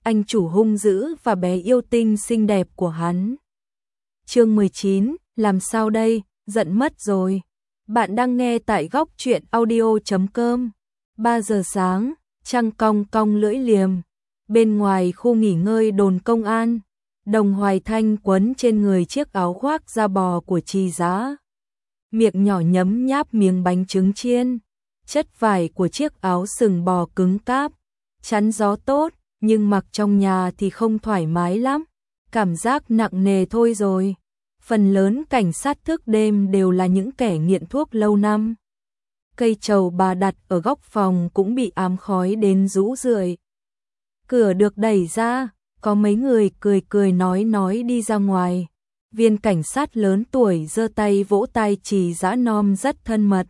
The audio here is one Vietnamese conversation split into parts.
anh chủ hung dữ và bé yêu tinh xinh đẹp của hắn. Chương 19, làm sao đây, giận mất rồi. Bạn đang nghe tại góc truyện audio.com. 3 giờ sáng, trăng cong cong lưỡi liềm. Bên ngoài khu nghỉ ngơi đồn công an, Đồng Hoài Thanh quấn trên người chiếc áo khoác da bò của Trì Dã. Miệng nhỏ nhấm nháp miếng bánh trứng chiên. Chất vải của chiếc áo sừng bò cứng cáp, chắn gió tốt, nhưng mặc trong nhà thì không thoải mái lắm. Cảm giác nặng nề thôi rồi. Phần lớn cảnh sát thức đêm đều là những kẻ nghiện thuốc lâu năm. Cây trầu bà đặt ở góc phòng cũng bị ám khói đến rũ rượi. Cửa được đẩy ra, có mấy người cười cười nói đi ra ngoài. Viên cảnh sát lớn tuổi giơ tay vỗ tai Trì Dã non rất thân mật.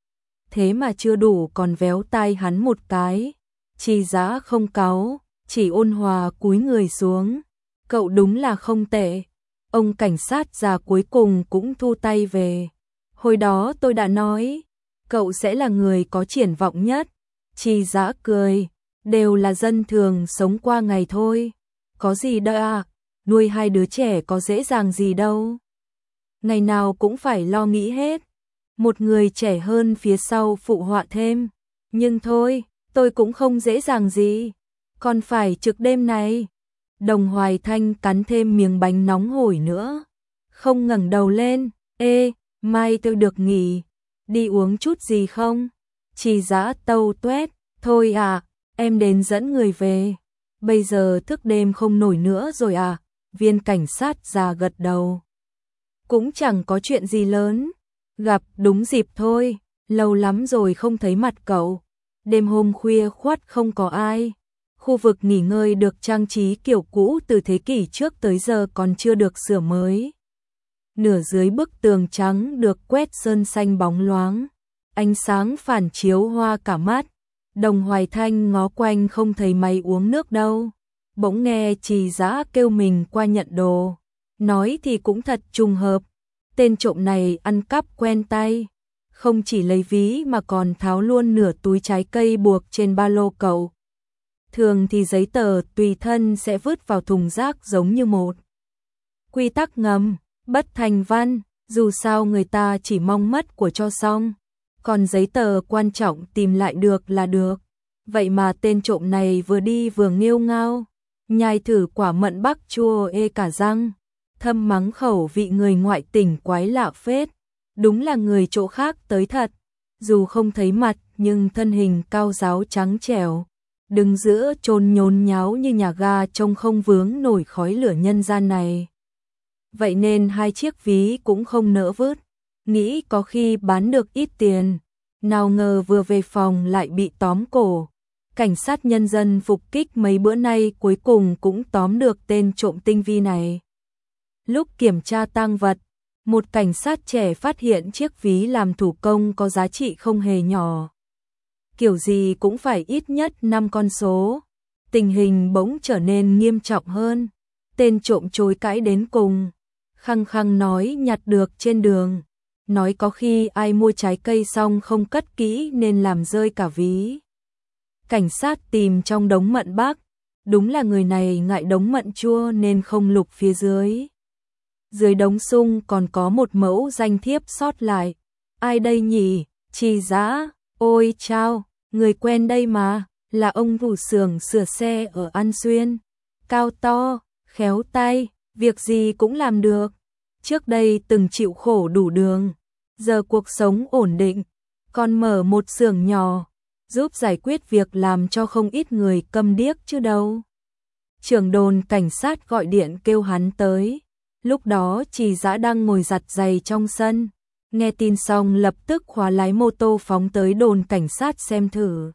Thế mà chưa đủ còn véo tai hắn một cái. Trì Dã không cáu, chỉ ôn hòa cúi người xuống. Cậu đúng là không tệ. Ông cảnh sát già cuối cùng cũng thu tay về. Hồi đó tôi đã nói, cậu sẽ là người có triển vọng nhất. Trì Dã cười, đều là dân thường sống qua ngày thôi. Có gì đâu à, nuôi 2 đứa trẻ có dễ dàng gì đâu. Ngày nào cũng phải lo nghĩ hết. Một người trẻ hơn phía sau phụ họa thêm. Nhưng thôi, tôi cũng không dễ dàng gì. Còn phải trực đêm này. Đồng Hoài Thanh cắn thêm miếng bánh nóng hổi nữa. Không ngẩng đầu lên. Ê, mai tôi được nghỉ. Đi uống chút gì không? Trì Dã tâu tuét. Thôi à, em đến dẫn người về. Bây giờ thức đêm không nổi nữa rồi à? Viên cảnh sát già gật đầu. Cũng chẳng có chuyện gì lớn. Gặp đúng dịp thôi. Lâu lắm rồi không thấy mặt cậu. Đêm hôm khuya khoắt không có ai. Khu vực nghỉ ngơi được trang trí kiểu cũ từ thế kỷ trước tới giờ còn chưa được sửa mới. Nửa dưới bức tường trắng được quét sơn xanh bóng loáng. Ánh sáng phản chiếu hoa cả mắt. Đồng Hoài Thanh ngó quanh không thấy máy uống nước đâu. Bỗng nghe Trì Dã kêu mình qua nhận đồ. Nói thì cũng thật trùng hợp. Tên trộm này ăn cắp quen tay. Không chỉ lấy ví mà còn tháo luôn nửa túi trái cây buộc trên ba lô cậu. Thường thì giấy tờ tùy thân sẽ vứt vào thùng rác giống như một quy tắc ngầm, bất thành văn, dù sao người ta chỉ mong mất của cho xong. Còn giấy tờ quan trọng tìm lại được là được. Vậy mà tên trộm này vừa đi vừa nghêu ngao, nhai thử quả mận bắc chua ê cả răng, thâm mắng khẩu vị người ngoại tỉnh quái lạ phết. Đúng là người chỗ khác tới thật. Dù không thấy mặt nhưng thân hình cao ráo trắng trẻo, đứng giữa chốn nhốn nháo như nhà ga trông không vướng nổi khói lửa nhân gian này. Vậy nên 2 chiếc ví cũng không nỡ vứt. Nghĩ có khi bán được ít tiền. Nào ngờ vừa về phòng lại bị tóm cổ. Cảnh sát nhân dân phục kích mấy bữa nay cuối cùng cũng tóm được tên trộm tinh vi này. Lúc kiểm tra tang vật, một cảnh sát trẻ phát hiện chiếc ví làm thủ công có giá trị không hề nhỏ. Kiểu gì cũng phải ít nhất 5 con số. Tình hình bỗng trở nên nghiêm trọng hơn. Tên trộm chối cãi đến cùng. Khăng khăng nói nhặt được trên đường. Nói có khi ai mua trái cây xong không cất kỹ nên làm rơi cả ví. Cảnh sát tìm trong đống mận bắc. Đúng là người này ngại đống mận chua nên không lục phía dưới. Dưới đống sung còn có một mẫu danh thiếp sót lại. Ai đây nhỉ? Trì Dã. Ôi chao, người quen đây mà, là ông thủ xưởng sửa xe ở An Xuyên. Cao to, khéo tay, việc gì cũng làm được. Trước đây từng chịu khổ đủ đường, giờ cuộc sống ổn định, còn mở một xưởng nhỏ, giúp giải quyết việc làm cho không ít người câm điếc chứ đâu. Trưởng đồn cảnh sát gọi điện kêu hắn tới. Lúc đó Trì Dã đang ngồi giặt giày trong sân. Nghe tin xong lập tức khóa lái mô tô phóng tới đồn cảnh sát xem thử.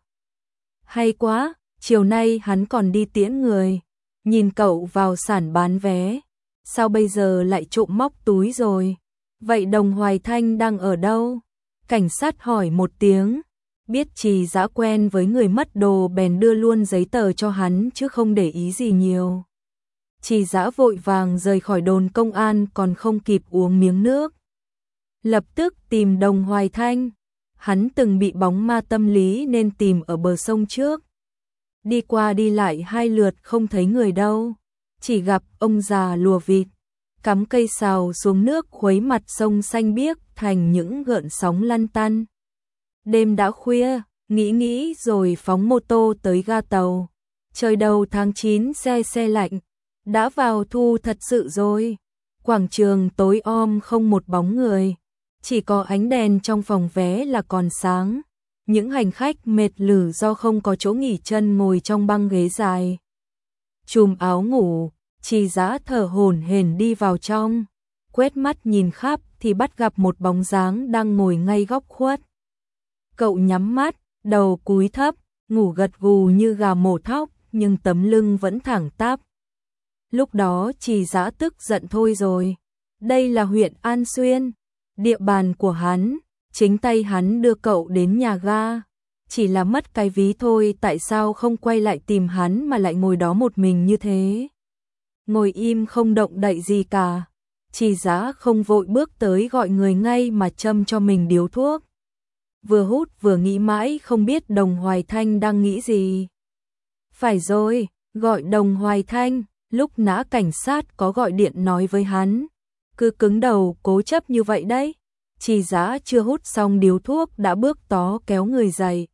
Hay quá, chiều nay hắn còn đi tiễn người. Nhìn cậu vào sản bán vé. Sao bây giờ lại trộm móc túi rồi? Vậy Đồng Hoài Thanh đang ở đâu? Cảnh sát hỏi một tiếng. Biết Trì Dã quen với người mất đồ bèn đưa luôn giấy tờ cho hắn chứ không để ý gì nhiều. Trì Dã vội vàng rời khỏi đồn công an còn không kịp uống miếng nước. Lập tức tìm Đồng Hoài Thanh. Hắn từng bị bóng ma tâm lý nên tìm ở bờ sông trước. đi qua đi lại 2 lượt không thấy người đâu, chỉ gặp ông già lùa vịt, cắm cây sào xuống nước khuấy mặt sông xanh biếc thành những gợn sóng lăn tăn. Đêm đã khuya, nghĩ rồi phóng mô tô tới ga tàu. Trời đầu tháng 9 se lạnh, đã vào thu thật sự rồi. Quảng trường tối om không một bóng người, chỉ có ánh đèn trong phòng vé là còn sáng. Những hành khách mệt lử do không có chỗ nghỉ chân ngồi trong băng ghế dài. Chùm áo ngủ, Trì Dã thở hổn hển đi vào trong, quét mắt nhìn khắp thì bắt gặp một bóng dáng đang ngồi ngay góc khuất. Cậu nhắm mắt, đầu cúi thấp, ngủ gật gù như gà mổ thóc, nhưng tấm lưng vẫn thẳng tắp. Lúc đó Trì Dã tức giận thôi rồi. Đây là huyện An Xuyên, địa bàn của hắn, chính tay hắn đưa cậu đến nhà ga. Chỉ là mất cái ví thôi, tại sao không quay lại tìm hắn mà lại ngồi đó một mình như thế? Ngồi im không động đậy gì cả. Trì Dã không vội bước tới gọi người ngay mà châm cho mình điếu thuốc. Vừa hút vừa nghĩ mãi không biết Đồng Hoài Thanh đang nghĩ gì. Phải rồi, gọi Đồng Hoài Thanh, lúc nã cảnh sát có gọi điện nói với hắn. Cứ cứng đầu cố chấp như vậy đấy. Trì Dã chưa hút xong điếu thuốc đã bước tó kéo người dậy.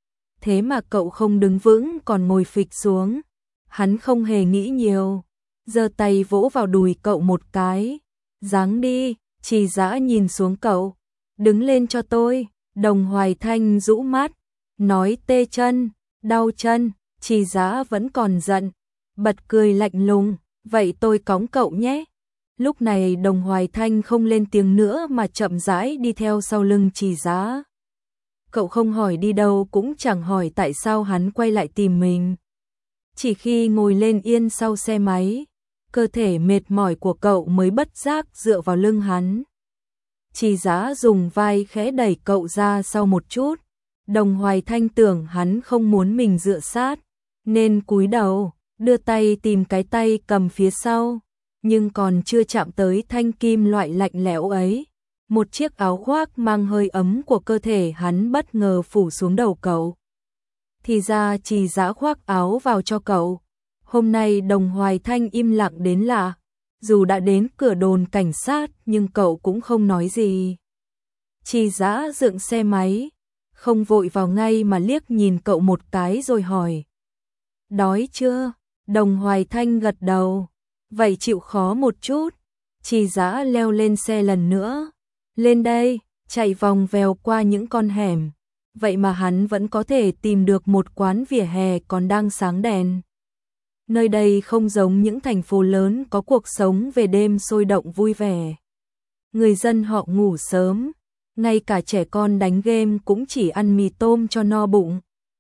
Thế mà cậu không đứng vững còn ngồi phịch xuống. Hắn không hề nghĩ nhiều, giơ tay vỗ vào đùi cậu một cái. Giáng đi. Trì Dã nhìn xuống cậu. Đứng lên cho tôi. Đồng Hoài Thanh rũ mắt, nói tê chân, đau chân. Trì Dã vẫn còn giận, bật cười lạnh lùng, vậy tôi cõng cậu nhé. Lúc này Đồng Hoài Thanh không lên tiếng nữa mà chậm rãi đi theo sau lưng Trì Dã. Cậu không hỏi đi đâu cũng chẳng hỏi tại sao hắn quay lại tìm mình. Chỉ khi ngồi lên yên sau xe máy, cơ thể mệt mỏi của cậu mới bất giác dựa vào lưng hắn. Trì Dã dùng vai khẽ đẩy cậu ra sau một chút. Đồng Hoài Thanh tưởng hắn không muốn mình dựa sát, nên cúi đầu, đưa tay tìm cái tay cầm phía sau. Nhưng còn chưa chạm tới thanh kim loại lạnh lẽo ấy, một chiếc áo khoác mang hơi ấm của cơ thể hắn bất ngờ phủ xuống đầu cậu. Thì ra Trì Dã khoác áo vào cho cậu. Hôm nay Đồng Hoài Thanh im lặng đến lạ. Dù đã đến cửa đồn cảnh sát nhưng cậu cũng không nói gì. Trì Dã dựng xe máy, không vội vào ngay mà liếc nhìn cậu một cái rồi hỏi. Đói chưa? Đồng Hoài Thanh gật đầu. Vậy chịu khó một chút. Trì Dã leo lên xe lần nữa. Lên đây, chạy vòng vèo qua những con hẻm. Vậy mà hắn vẫn có thể tìm được một quán vỉa hè còn đang sáng đèn. Nơi đây không giống những thành phố lớn có cuộc sống về đêm sôi động vui vẻ. Người dân họ ngủ sớm, ngay cả trẻ con đánh game cũng chỉ ăn mì tôm cho no bụng.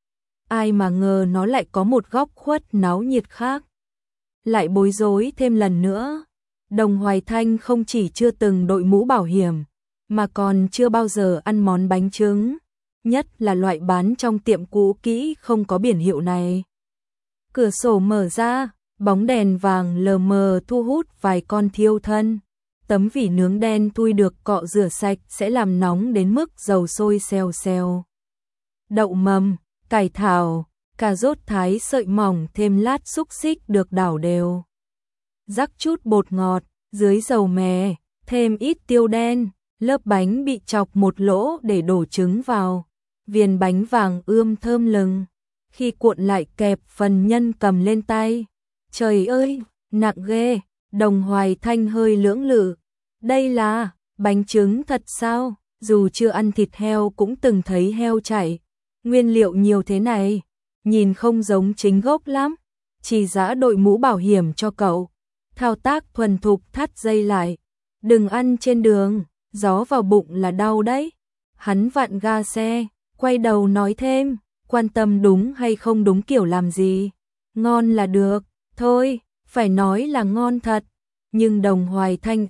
Ai mà ngờ nó lại có một góc khuất náo nhiệt khác. Lại bối rối thêm lần nữa, Đồng Hoài Thanh không chỉ chưa từng đội mũ bảo hiểm, mà còn chưa bao giờ ăn món bánh trứng, nhất là loại bán trong tiệm cũ kỹ không có biển hiệu này. Cửa sổ mở ra, bóng đèn vàng lờ mờ thu hút vài con thiêu thân. Tấm vỉ nướng đen thui được cọ rửa sạch sẽ làm nóng đến mức dầu sôi xèo xèo. Đậu mầm, cải thảo, cà rốt thái sợi mỏng thêm lát xúc xích được đảo đều. Rắc chút bột ngọt, dưới dầu mè, thêm ít tiêu đen, lớp bánh bị chọc một lỗ để đổ trứng vào. Viền bánh vàng ươm thơm lừng. Khi cuộn lại kẹp phần nhân cầm lên tay. Trời ơi, nặng ghê. Đồng Hoài Thanh hơi lưỡng lự. Đây là bánh trứng thật sao? Dù chưa ăn thịt heo cũng từng thấy heo chạy. Nguyên liệu nhiều thế này, nhìn không giống chính gốc lắm. Trì Dã đội mũ bảo hiểm cho cậu. Thao tác thuần thục thắt dây lại. Đừng ăn trên đường, gió vào bụng là đau đấy. Hắn vặn ga xe, quay đầu nói thêm. Quan tâm đúng hay không đúng kiểu làm gì. Ngon là được, thôi, phải nói là ngon thật. Nhưng Đồng Hoài Thanh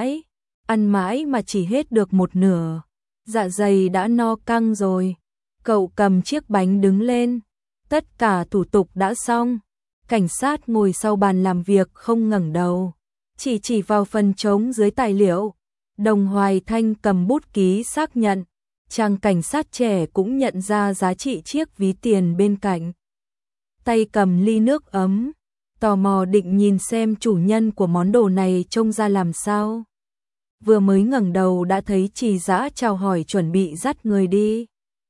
ăn mãi mà chỉ hết được một nửa. Dạ dày đã no căng rồi. Cậu cầm chiếc bánh đứng lên. Tất cả thủ tục đã xong. Cảnh sát ngồi sau bàn làm việc không ngẩng đầu. Chỉ vào phần trống dưới tài liệu. Đồng Hoài Thanh cầm bút ký xác nhận. Chàng cảnh sát trẻ cũng nhận ra giá trị chiếc ví tiền bên cạnh. tay cầm ly nước ấm, tò mò định nhìn xem chủ nhân của món đồ này trông ra làm sao. Vừa mới ngẩng đầu đã thấy Trì Dã chào hỏi chuẩn bị dắt người đi.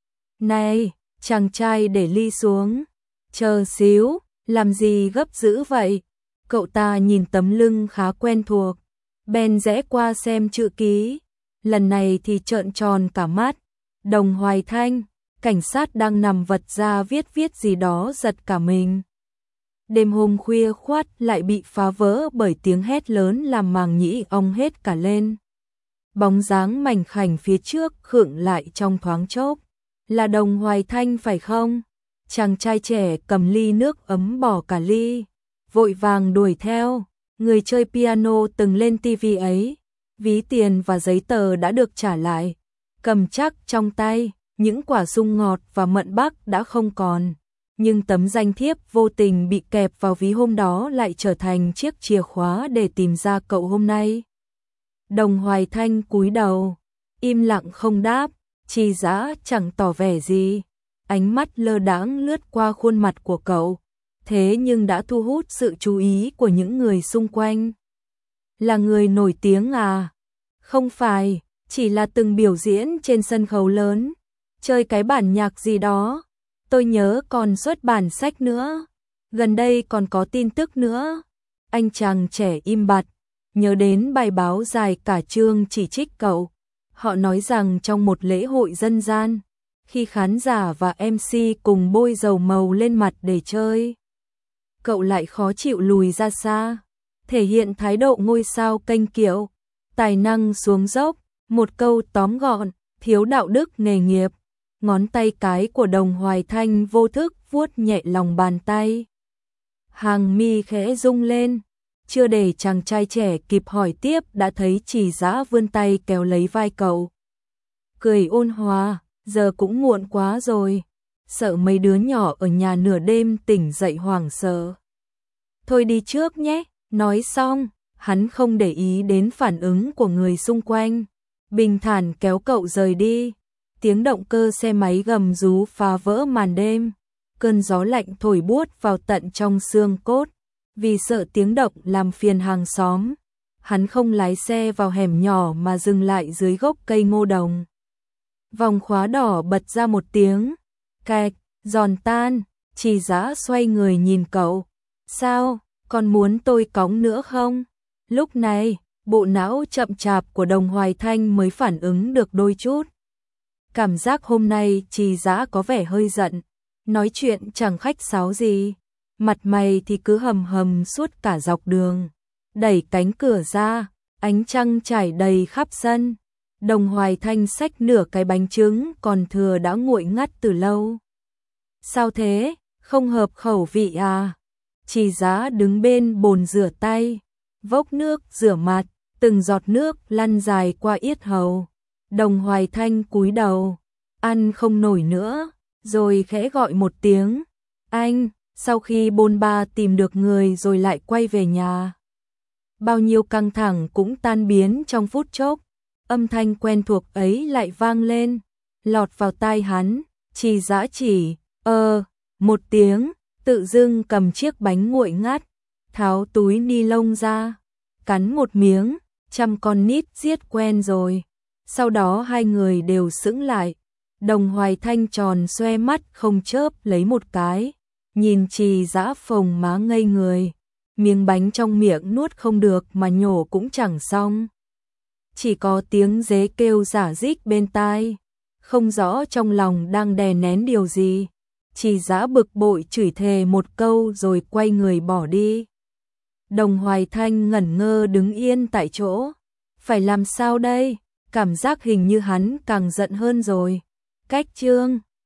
Này, chàng trai để ly xuống. Chờ xíu, làm gì gấp dữ vậy? Cậu ta nhìn tấm lưng khá quen thuộc, bèn rẽ qua xem chữ ký. Lần này thì trợn tròn cả mắt. Đồng Hoài Thanh, cảnh sát đang nằm vật ra viết gì đó giật cả mình. Đêm hôm khuya khoắt lại bị phá vỡ bởi tiếng hét lớn làm màng nhĩ ong hết cả lên. Bóng dáng mảnh khảnh phía trước khựng lại trong thoáng chốc. Là Đồng Hoài Thanh phải không? Chàng trai trẻ cầm ly nước ấm bỏ cả ly, vội vàng đuổi theo. Người chơi piano từng lên tivi ấy. Ví tiền và giấy tờ đã được trả lại. Cầm chắc trong tay, những quả sung ngọt và mận bắc đã không còn. Nhưng tấm danh thiếp vô tình bị kẹp vào ví hôm đó lại trở thành chiếc chìa khóa để tìm ra cậu hôm nay. Đồng Hoài Thanh cúi đầu, im lặng không đáp. Trì Dã chẳng tỏ vẻ gì, ánh mắt lơ đãng lướt qua khuôn mặt của cậu, thế nhưng đã thu hút sự chú ý của những người xung quanh. Là người nổi tiếng à? Không phải, chỉ là từng biểu diễn trên sân khấu lớn, chơi cái bản nhạc gì đó. Tôi nhớ còn xuất bản sách nữa, gần đây còn có tin tức nữa. Anh chàng trẻ im bặt, nhớ đến bài báo dài cả chương chỉ trích cậu. Họ nói rằng trong một lễ hội dân gian, khi khán giả và MC cùng bôi dầu màu lên mặt để chơi, cậu lại khó chịu lùi ra xa, thể hiện thái độ ngôi sao kênh kiệu, tài năng xuống dốc, một câu tóm gọn, thiếu đạo đức nghề nghiệp. Ngón tay cái của Đồng Hoài Thanh vô thức vuốt nhẹ lòng bàn tay. Hàng mi khẽ rung lên, chưa để chàng trai trẻ kịp hỏi tiếp đã thấy Trì Dã vươn tay kéo lấy vai cậu. Cười ôn hòa, giờ cũng muộn quá rồi, sợ mấy đứa nhỏ ở nhà nửa đêm tỉnh dậy hoảng sợ. Thôi đi trước nhé, nói xong, hắn không để ý đến phản ứng của người xung quanh, bình thản kéo cậu rời đi. Tiếng động cơ xe máy gầm rú phá vỡ màn đêm, cơn gió lạnh thổi buốt vào tận trong xương cốt. Vì sợ tiếng động làm phiền hàng xóm, hắn không lái xe vào hẻm nhỏ mà dừng lại dưới gốc cây ngô đồng. Vòng khóa đỏ bật ra một tiếng, cạch, giòn tan. Trì Dã xoay người nhìn cậu. Sao, còn muốn tôi cõng nữa không? Lúc này, bộ não chậm chạp của Đồng Hoài Thanh mới phản ứng được đôi chút. Cảm giác hôm nay Trì Dã có vẻ hơi giận, nói chuyện chẳng khách sáo gì. Mặt mày thì cứ hầm hầm suốt cả dọc đường. Đẩy cánh cửa ra, ánh trăng trải đầy khắp sân. Đồng Hoài Thanh xách nửa cái bánh trứng còn thừa đã nguội ngắt từ lâu. Sao thế, không hợp khẩu vị à? Trì Dã đứng bên bồn rửa tay, vốc nước rửa mặt, từng giọt nước lăn dài qua yết hầu. Đồng Hoài Thanh cúi đầu, ăn không nổi nữa, rồi khẽ gọi một tiếng. Anh. Sau khi bôn ba tìm được người rồi lại quay về nhà. Bao nhiêu căng thẳng cũng tan biến trong phút chốc. Âm thanh quen thuộc ấy lại vang lên, lọt vào tai hắn. Trì Dã chỉ, một tiếng, tự dưng cầm chiếc bánh nguội ngắt, tháo túi ni lông ra, cắn một miếng, trăm con nít giết quen rồi. Sau đó hai người đều sững lại. Đồng Hoài Thanh tròn xoe mắt không chớp lấy một cái. Nhìn Trì Dã phồng má ngây người, miếng bánh trong miệng nuốt không được mà nhổ cũng chẳng xong. Chỉ có tiếng dế kêu rả rích bên tai, không rõ trong lòng đang đè nén điều gì. Trì Dã bực bội chửi thề một câu rồi quay người bỏ đi. Đồng Hoài Thanh ngẩn ngơ đứng yên tại chỗ. Phải làm sao đây? Cảm giác hình như hắn càng giận hơn rồi. Cách chương